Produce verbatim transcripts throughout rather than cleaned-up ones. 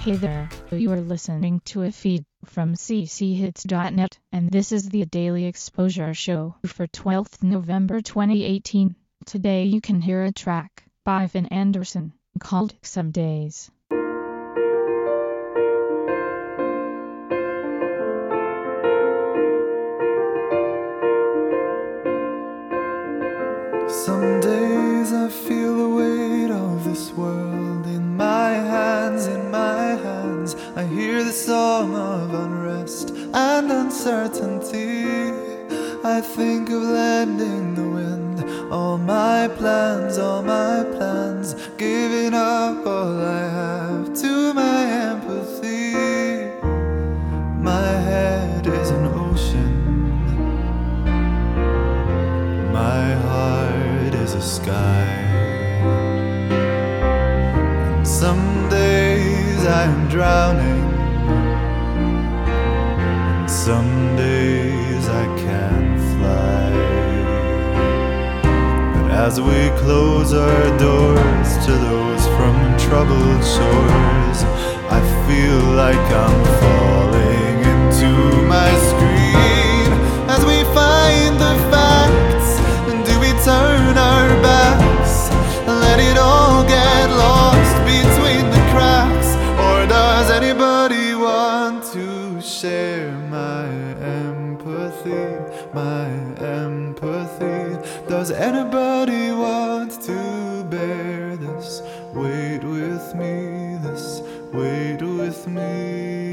Hey there, you are listening to a feed from c c hits dot net, and this is the Daily Exposure Show for twelfth November twenty eighteen. Today you can hear a track by Finn Anderson called Some Days. Some days I feel the weight of this world in my hands, in my hands. I hear the song of unrest and uncertainty. I think of lending the wind all my plans, all my plans, giving up all I have to my empathy. My head is an ocean, my heart is a sky. And some days I am drowning, and some days I can't fly. But as we close our doors to those from troubled shores, I feel like I'm falling into my screen. As we find the facts, do we turn our backs and let it all get lost between the cracks? Or does anybody want to share my empathy, my empathy? Does anybody want to bear this weight with me, this weight with me?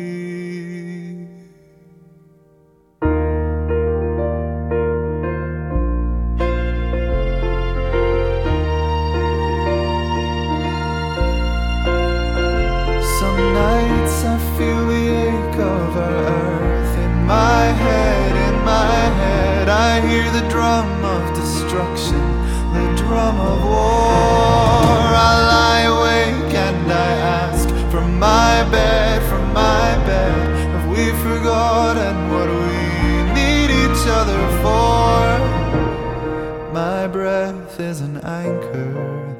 I feel the ache of our earth in my head, in my head. I hear the drum of destruction, the drum of war. I lie awake and I ask from my bed, from my bed, have we forgotten what we need each other for? My breath is an anchor,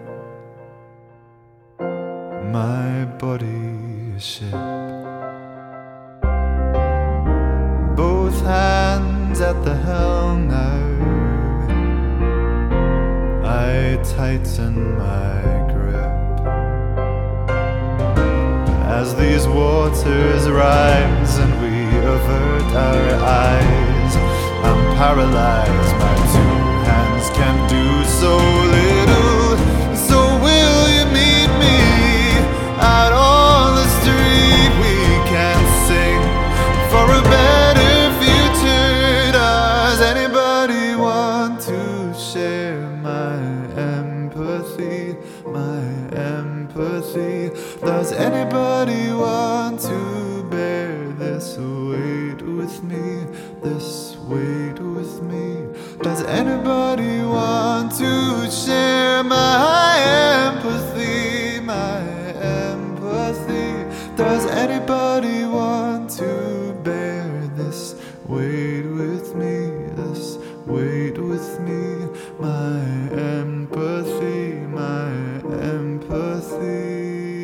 my body a ship. Both hands at the helm now, I tighten my grip. As these waters rise and we avert our eyes, I'm paralyzed, my two hands can do so little. So will you meet me out on the street? We can sing for a better future. Does anybody want to share my empathy, my empathy? Does anybody want to bear this weight with me, this weight with me? Does anybody want to share my empathy, my empathy? Does anybody want to bear this weight with me, this weight with me? My empathy, my empathy.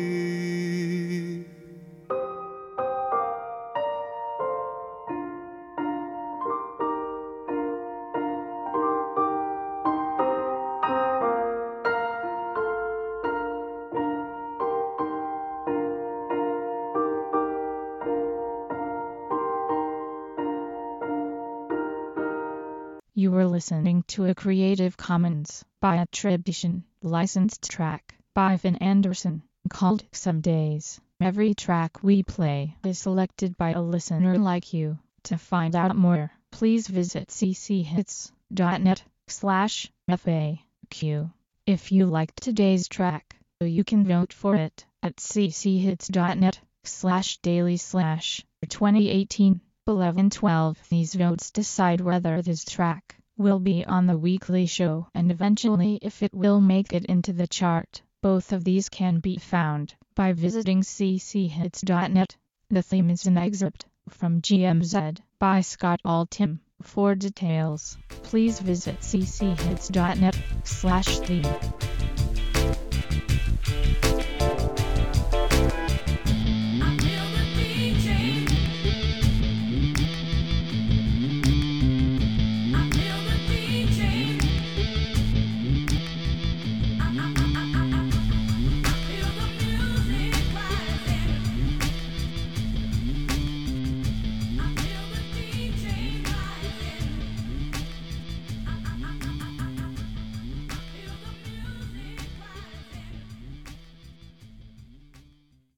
You were listening to a Creative Commons by attribution, licensed track by Finn Anderson called Some Days. Every track we play is selected by a listener like you. To find out more, please visit c c hits dot net slash F A Q. If you liked today's track, you can vote for it at c c hits dot net slash daily slash twenty eighteen eleven twelve. These votes decide whether this track will be on the weekly show and eventually if it will make it into the chart. Both of these can be found by visiting c c hits dot net. The theme is an excerpt from G M Z by Scott Altham. For details, please visit c c hits dot net slash theme.